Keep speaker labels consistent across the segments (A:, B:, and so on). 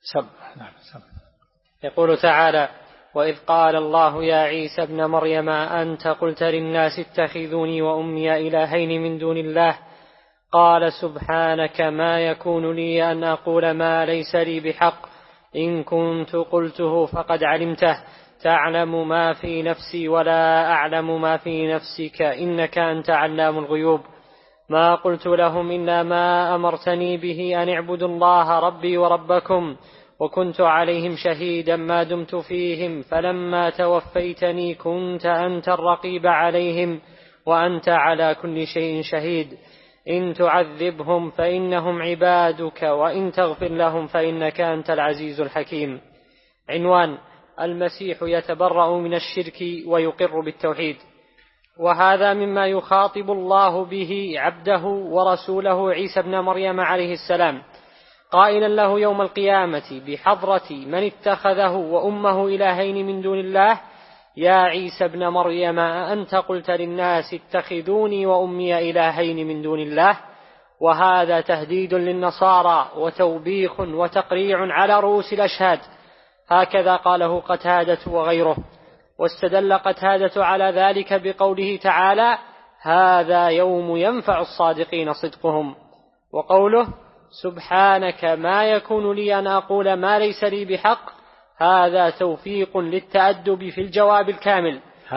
A: سب. نعم سب.
B: يقول تعالى: وإذ قال الله يا عيسى ابن مريم أنت قلت للناس اتخذوني وأمي إلهين من دون الله قال سبحانك ما يكون لي أن أقول ما ليس لي بحق إن كنت قلته فقد علمته تعلم ما في نفسي ولا أعلم ما في نفسك إنك أنت علام الغيوب ما قلت لهم إلا ما أمرتني به أن اعبدوا الله ربي وربكم وكنت عليهم شهيدا ما دمت فيهم فلما توفيتني كنت أنت الرقيب عليهم وأنت على كل شيء شهيد إن تعذبهم فإنهم عبادك وإن تغفر لهم فإنك أنت العزيز الحكيم. عنوان: المسيح يتبرأ من الشرك ويقر بالتوحيد. وهذا مما يخاطب الله به عبده ورسوله عيسى ابن مريم عليه السلام قائلا له يوم القيامة بحضرة من اتخذه وأمه إلهين من دون الله: يا عيسى ابن مريم أنت قلت للناس اتخذوني وأمي إلهين من دون الله. وهذا تهديد للنصارى وتوبيخ وتقريع على رؤوس الأشهاد. هكذا قاله قتادة وغيره. واستدل قتادة على ذلك بقوله تعالى: هذا يوم ينفع الصادقين صدقهم. وقوله: سبحانك ما يكون لي أن أقول ما ليس لي بحق، هذا توفيق للتأدب في الجواب الكامل.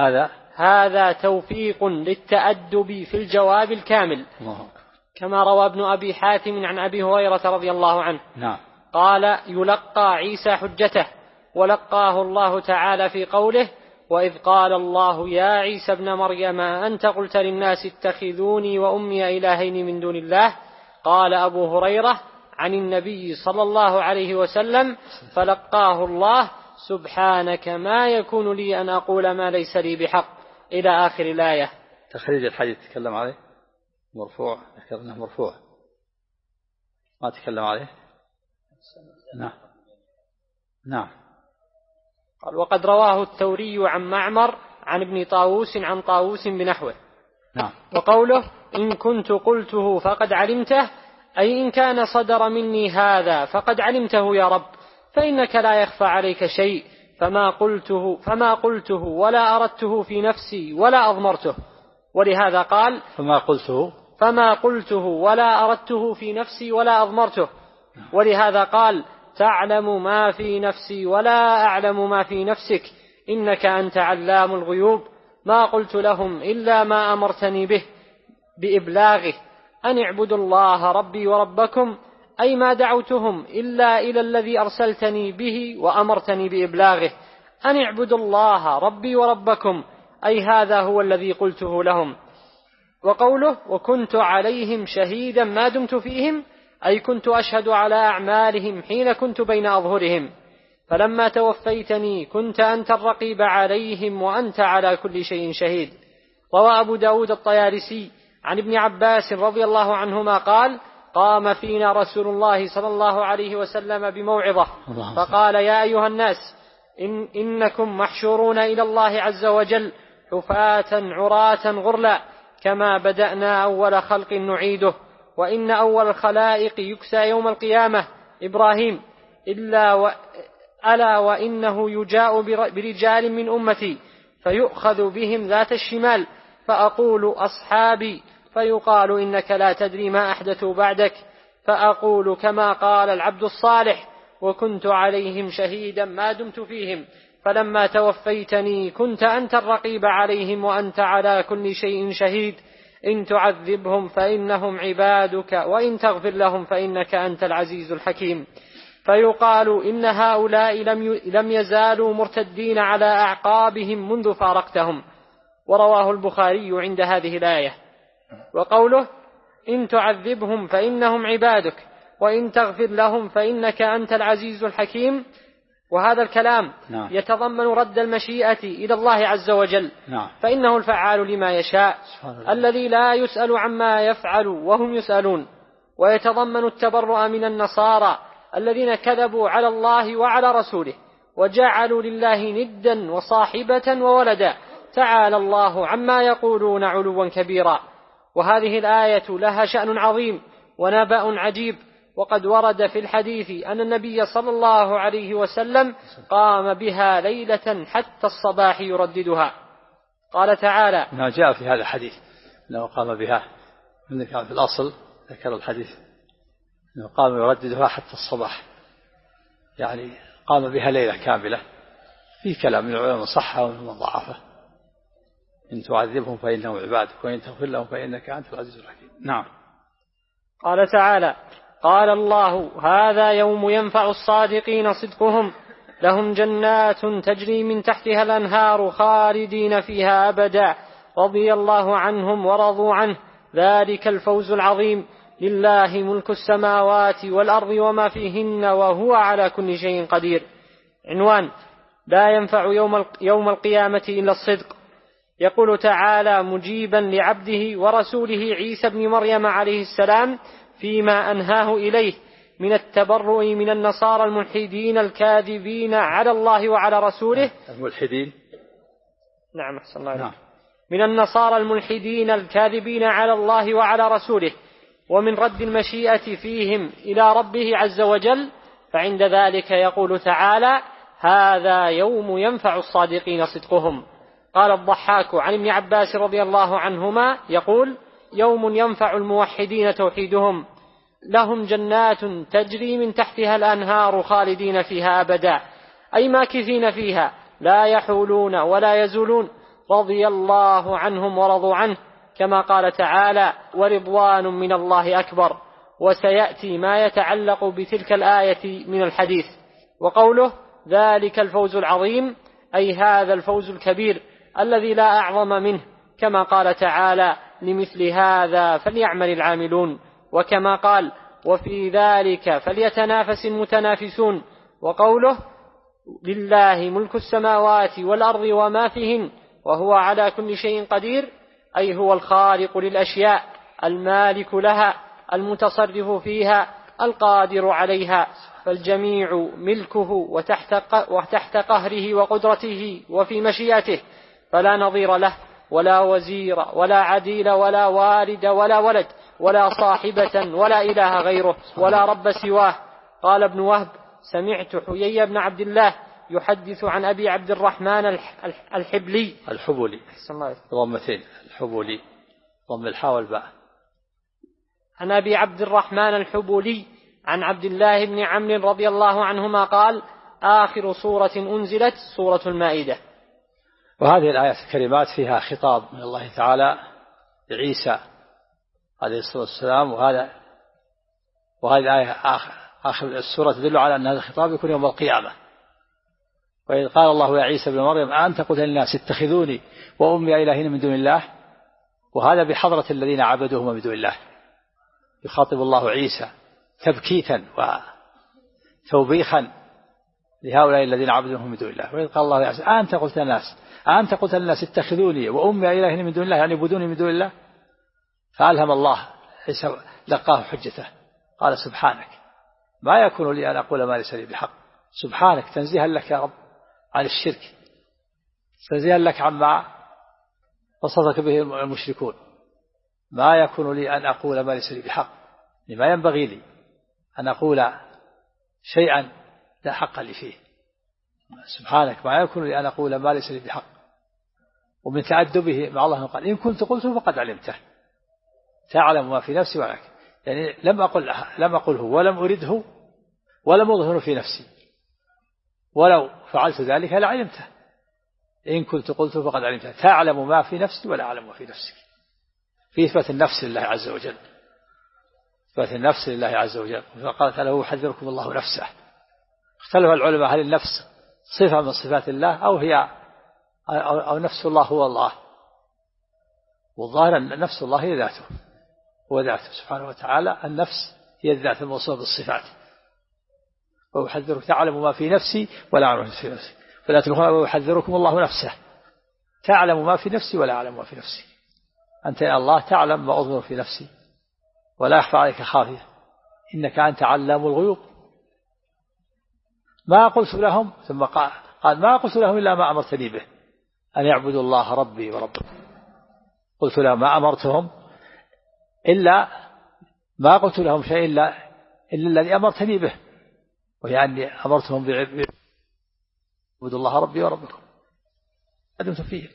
B: هذا توفيق للتأدب في الجواب الكامل. كما روى ابن أبي حاتم عن أبي هريرة رضي الله عنه قال: يلقى عيسى حجته ولقاه الله تعالى في قوله: وإذ قال الله يا عيسى ابن مريم أنت قلت للناس اتخذوني وأمي إلهين من دون الله. قال أبو هريرة عن النبي صلى الله عليه وسلم: فلقاه الله: سبحانك ما يكون لي أن أقول ما ليس لي بحق، إلى آخر الآية.
A: تخريج الحديث تكلم عليه مرفوع، ذكرنا مرفوع ما تكلم عليه. نعم.
B: قال: وقد رواه الثوري عن معمر عن ابن طاووس عن طاووس بنحوه. وقوله: إن كنت قلته فقد علمته، أي إن كان صدر مني هذا فقد علمته يا رب، فإنك لا يخفى عليك شيء، فما قلته ولا أردته في نفسي ولا أضمرته. ولهذا قال: فما قلته ولا أردته في نفسي ولا أضمرته. ولهذا قال: تعلم ما في نفسي ولا أعلم ما في نفسك إنك أنت علام الغيوب ما قلت لهم إلا ما أمرتني به بإبلاغه أن اعبدوا الله ربي وربكم، أي ما دعوتهم إلا إلى الذي أرسلتني به وأمرتني بإبلاغه أن اعبدوا الله ربي وربكم، أي هذا هو الذي قلته لهم. وقوله: وكنت عليهم شهيدا ما دمت فيهم، أي كنت أشهد على أعمالهم حين كنت بين أظهرهم، فلما توفيتني كنت أنت الرقيب عليهم وأنت على كل شيء شهيد. روى أبو داود الطيالسي عن ابن عباس رضي الله عنهما قال: قام فينا رسول الله صلى الله عليه وسلم بموعظة فقال: يا أيها الناس إنكم محشورون إلى الله عز وجل حفاة عراة غرلا كما بدأنا أول خلق نعيده، وإن أول الخلائق يكسى يوم القيامة إبراهيم ألا وإنه يجاء برجال من أمتي فيؤخذ بهم ذات الشمال فأقول أصحابي، فيقال إنك لا تدري ما أحدثوا بعدك، فأقول كما قال العبد الصالح: وكنت عليهم شهيدا ما دمت فيهم، فلما توفيتني كنت أنت الرقيب عليهم وأنت على كل شيء شهيد، إن تعذبهم فإنهم عبادك وإن تغفر لهم فإنك أنت العزيز الحكيم. فيقال إن هؤلاء لم يزالوا مرتدين على أعقابهم منذ فارقتهم. ورواه البخاري عند هذه الآية. وقوله: إن تعذبهم فإنهم عبادك وإن تغفر لهم فإنك أنت العزيز الحكيم، وهذا الكلام يتضمن رد المشيئة إلى الله عز وجل، فإنه الفعال لما يشاء الذي لا يسأل عما يفعل وهم يسألون. ويتضمن التبرؤ من النصارى الذين كذبوا على الله وعلى رسوله وجعلوا لله ندا وصاحبة وولدا، تعالى الله عما يقولون علوا كبيرا. وهذه الآية لها شأن عظيم ونبأ عجيب، وقد ورد في الحديث أن النبي صلى الله عليه وسلم قام بها ليلة حتى الصباح يرددها. قال تعالى:
A: ما جاء في هذا الحديث أنه قام بها، كان في الأصل ذكر الحديث أنه قام يرددها حتى الصباح، يعني قام بها ليلة كاملة. في كلام من العلماء صحة ومن ضعفه. إن تعذبهم فإنهم عبادك وإن تغفر لهم فإنك أنت العزيز الحكيم. نعم.
B: قال تعالى: قال الله: هذا يوم ينفع الصادقين صدقهم لهم جنات تجري من تحتها الأنهار خالدين فيها أبدا رضي الله عنهم ورضوا عنه ذلك الفوز العظيم لله ملك السماوات والأرض وما فيهن وهو على كل شيء قدير. عنوان: لا ينفع يوم القيامة إلا الصدق. يقول تعالى مجيبا لعبده ورسوله عيسى بن مريم عليه السلام فيما أنهاه إليه من التبرؤ من النصارى الملحدين الكاذبين على الله وعلى رسوله.
A: الملحدين،
B: نعم أحسن الله عليك. من النصارى الملحدين الكاذبين على الله وعلى رسوله، ومن رد المشيئة فيهم إلى ربه عز وجل. فعند ذلك يقول تعالى: هذا يوم ينفع الصادقين صدقهم. قال الضحاك عن ابن عباس رضي الله عنهما يقول: يوم ينفع الموحدين توحيدهم لهم جنات تجري من تحتها الأنهار خالدين فيها أبدا، أي ماكثين فيها لا يحولون ولا يزولون رضي الله عنهم ورضوا عنه، كما قال تعالى: ورضوان من الله أكبر. وسيأتي ما يتعلق بتلك الآية من الحديث. وقوله ذلك الفوز العظيم أي هذا الفوز الكبير الذي لا أعظم منه، كما قال تعالى: لمثل هذا فليعمل العاملون. وكما قال: وفي ذلك فليتنافس المتنافسون. وقوله لله ملك السماوات والأرض وما فيهن وهو على كل شيء قدير أي هو الخالق للأشياء المالك لها المتصرف فيها القادر عليها، فالجميع ملكه وتحت قهره وقدرته وفي مشيئته، فلا نظير له ولا وزير ولا عديل ولا والد ولا ولد ولا صاحبة ولا إله غيره ولا رب سواه. قال ابن وهب: سمعت حيي بن عبد الله يحدث عن أبي عبد الرحمن الحبلي
A: ضمتين الحبولي ضم الحاء والباء،
B: عن أبي عبد الرحمن الحبولي عن عبد الله بن عمرو رضي الله عنهما قال: آخر سورة أنزلت سورة المائدة.
A: وهذه الآيات الكريمات فيها خطاب من الله تعالى لعيسى عليه الصلاة والسلام، وهذه الآية آخر السورة تدل على أن هذا الخطاب يكون يوم القيامة. وإذ قال الله يا عيسى بن مريم أنت قلت للناس اتخذوني وأمي إلهين من دون الله، وهذا بحضرة الذين عبدوهما من دون الله. يخاطب الله عيسى تبكيتا وتوبيخا لهؤلاء الذين عبدوهم من دون الله. وإذ قال الله يا عيسى أنت قلت للناس اتخذوني وأمي إلهين من دون الله، يعني يعبدوني من دون الله. فألهم الله عيسى لقاه حجته، قال سبحانك ما يكون لي أن أقول ما ليس لي بحق. سبحانك تنزيها لك يا رب عن الشرك، تنزيها لك عما وصفك به المشركون. ما يكون لي أن أقول ما ليس لي بحق، لما ينبغي لي أن أقول شيئا لا حق لي فيه. سبحانك ما يكون لي أن أقول ما ليس لي بحق. ومن تأدبه مع الله قال إن كنت قلته فقد علمته تعلم ما في نفسي ولك، يعني لم أقله ولم أرده ولم أظهر في نفسي، ولو فعلت ذلك لعلمته. إن كنت قلته فقد علمته تعلم ما في نفسي ولا أعلم ما في نفسك. في إثبات النفس لله عز وجل، إثبات النفس لله عز وجل. فقال تعالى يحذركم الله نفسه. اختلف العلماء هل النفس صفة من صفات الله أو نفس الله هو الله. والظاهر أن نفس الله هي ذاته، هو ذاته سبحانه وتعالى. النفس هي الذات الموصوفة بالصفات. ويحذرك تعلم ما في نفسي ولا أعلم ما في نفسي، فلا تلقوا ويحذركم الله نفسه تعلم ما في نفسي ولا أعلم ما في نفسي. أنت يا الله تعلم ما أظهر في نفسي ولا يخفى عليك خافية، إنك أنت علام الغيوب. ما قلت لهم، ثم قال ما قلت لهم إلا ما أمرتني به أن يعبدوا الله ربي وربكم. قلت لهم ما أمرتهم إلا ما قلت لهم شيء إلا إلا الذي أمرتني به، وهي أني أمرتهم بعبد الله ربي وربكم ما دمت فيهم،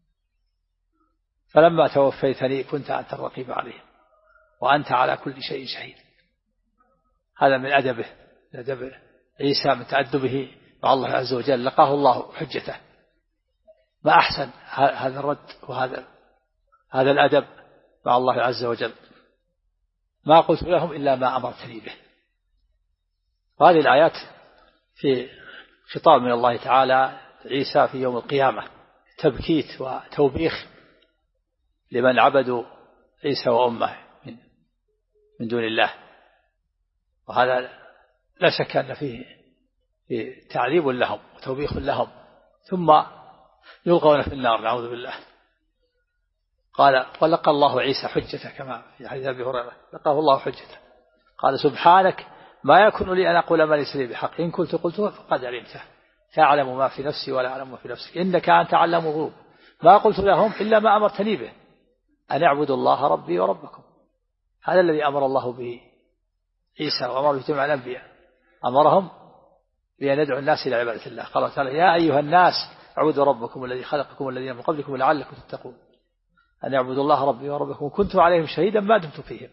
A: فلما توفيتني كنت أنت الرقيب عليهم وأنت على كل شيء شهيد. هذا من أدبه، أدب عيسى من تأدبه مع الله عز وجل، لقاه الله حجته. ما أحسن هذا الرد وهذا الأدب مع الله عز وجل. ما قلت لهم إلا ما أمرتني به. وهذه الآيات في خطاب من الله تعالى عيسى في يوم القيامة، تبكيت وتوبيخ لمن عبدوا عيسى وأمه من دون الله، وهذا لا شك أن فيه تعذيب لهم وتوبيخ لهم، ثم يلقون في النار نعوذ بالله. قال ولقى الله عيسى حجته كما في حديث أبي هريرة، لقاه الله حجته. قال سبحانك ما يكون لي أن أقول ما ليس لي بحق، إن كنت قلته فقد علمته تعلم ما في نفسي ولا أعلم ما في نفسك إنك أنت علام الغيوب. ما قلت لهم إلا ما أمرتني به أن اعبدوا الله ربي وربكم. هذا الذي أمر الله به عيسى وأمر جميع الأنبياء، أمرهم بأن يدعو الناس إلى عبادة الله. قال تعالى يا أيها الناس اعبدوا ربكم الذي خلقكم والذين من قبلكم لعلكم تتقون أن اعبدوا الله ربي وربكم وكنت عليهم شهيدا ما دمت فيهم،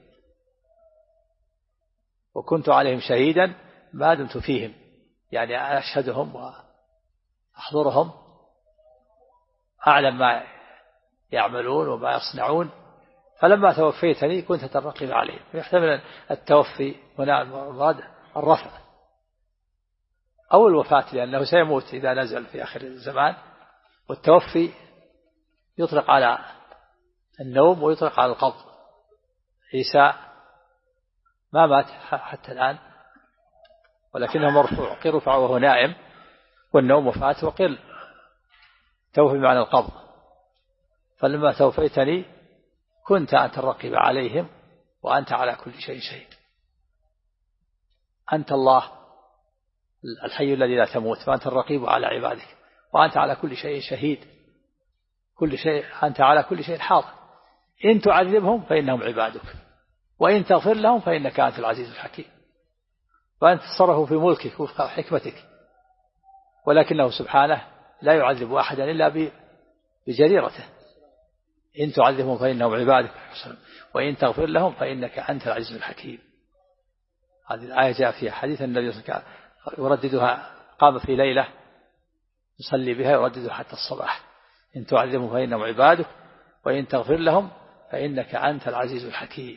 A: وكنت عليهم شهيدا ما دمت فيهم، يعني أشهدهم وأحضرهم، أعلم ما يعملون وما يصنعون. فلما توفيتني كنت ترقب عليهم. يحتمل التوفي هنا المراد الرفع أو الوفاة، لأنه سيموت إذا نزل في آخر الزمان، والتوفي يطلق على النوم ويطلق على القبض. عيسى ما مات حتى الآن، ولكنه مرفوع، قيل رفع وهو نائم، والنوم وفاة، وقيل توفي معنى القبض. فلما توفيتني كنت أنت الرقيب عليهم وأنت على كل شيء شهيد. أنت الله الحي الذي لا تموت، فأنت الرقيب على عبادك، وأنت على كل شيء شهيد، كل شيء أنت على كل شيء حاضر. إن تعذبهم فإنهم عبادك وإن تغفر لهم فإنك أنت العزيز الحكيم. وأنت تصرف في ملكك وفق حكمتك، ولكنه سبحانه لا يعذب أحدا إلا بجريرته. إن تعذبهم فإنهم عبادك وإن تغفر لهم فإنك أنت العزيز الحكيم. هذه الآية جاء فيها حديث النبي صلى الله عليه وسلم يرددها، قام في ليلة يصلي بها يرددها حتى الصباح. إن تعذبهم فإنهم عبادك وإن تغفر لهم فإنك أنت العزيز الحكيم.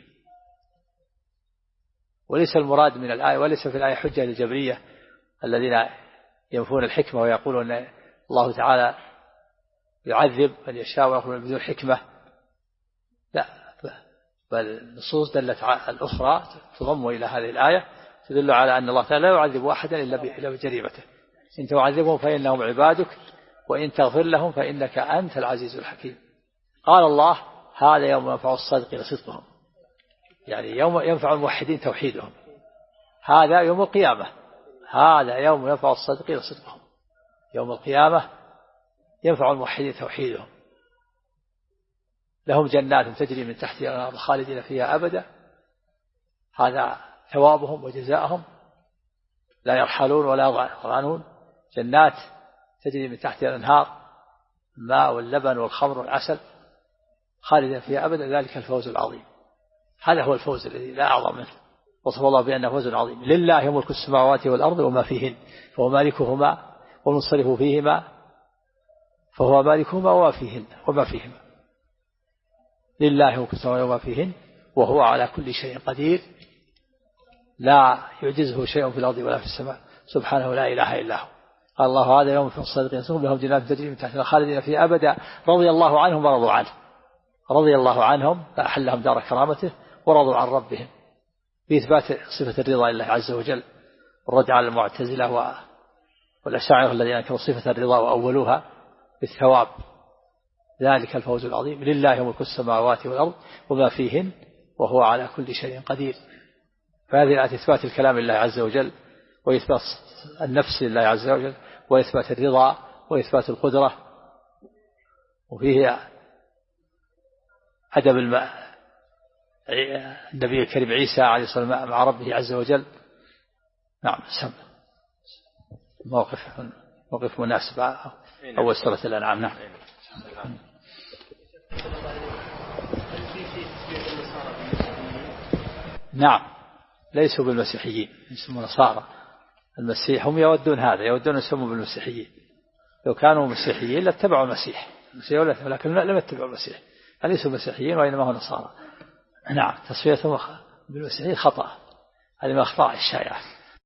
A: وليس المراد من الآية، وليس في الآية حجة للجبرية الذين ينفون الحكمة ويقولون أن الله تعالى يعذب من يشاء ويغفر بدون حكمة. لا، بل النصوص دلت الأخرى تضم إلى هذه الآية تدل على أن الله تعالى لا يعذب أحدا إلا بجريمته. إن تعذبهم فإنهم عبادك وإن تغفر لهم فإنك أنت العزيز الحكيم. قال الله هذا يوم ينفع الصادقين صدقهم، يعني يوم ينفع الموحدين توحيدهم. هذا يوم القيامة، هذا يوم ينفع الصادقين صدقهم. يوم القيامة ينفع الموحدين توحيدهم. لهم جنات تجري من تحتها الأنهار خالدين فيها أبدا، هذا ثوابهم وجزاءهم، لا يرحلون ولا يغرانون. جنات تجري من تحتها الأنهار، الماء واللبن والخمر والعسل، خالدين فيها أبدا، ذلك الفوز العظيم. هذا هو الفوز الذي لا أعظم منه، وصف الله بأنه فوز عظيم. لله ملك السماوات والأرض وما فيهن فهو مالكهما والمنصرف فيهما فهو مالكهما وما فيهما. لله ملك السماوات وما فيهن وهو على كل شيء قدير، لا يعجزه شيء في الأرض ولا في السماء، سبحانه لا إله إلا هو. قال الله هذا يوم في الصادقين صدقهم، لهم جنات تجري من تحتها خالدين فيها أبدا، رضي الله عنهم ورضوا عنه. رضي الله عنهم فأحلهم دار كرامته ورضوا عن ربهم، بإثبات صفة الرضا لله عز وجل، والرد على المعتزلة والأشاعرة الذين أنكروا صفة الرضا وأولوها بالثواب. ذلك الفوز العظيم. لله ملك السماوات والأرض وما فيهن وهو على كل شيء قدير. فهذه الآية إثبات الكلام لله عز وجل، وإثبات النفس لله عز وجل، وإثبات الرضا، وإثبات القدرة، وفيه أدب النبي الكريم عيسى عليه الصلاة والسلام مع ربه عز وجل. نعم سم موقف مناسب أول سورة الأنعام. نعم. نعم ليسوا بالمسيحيين، يسمون نصارى. المسيح هم يودون هذا، يودون يسموا بالمسيحيين. لو كانوا مسيحيين لاتبعوا المسيح، ولكن لم يتبعوا المسيح، ليسوا مسيحيين وإنما هم نصارى. نعم تسميتهم بالمسيحيين خطأ، هذه من الأخطاء الشائعة.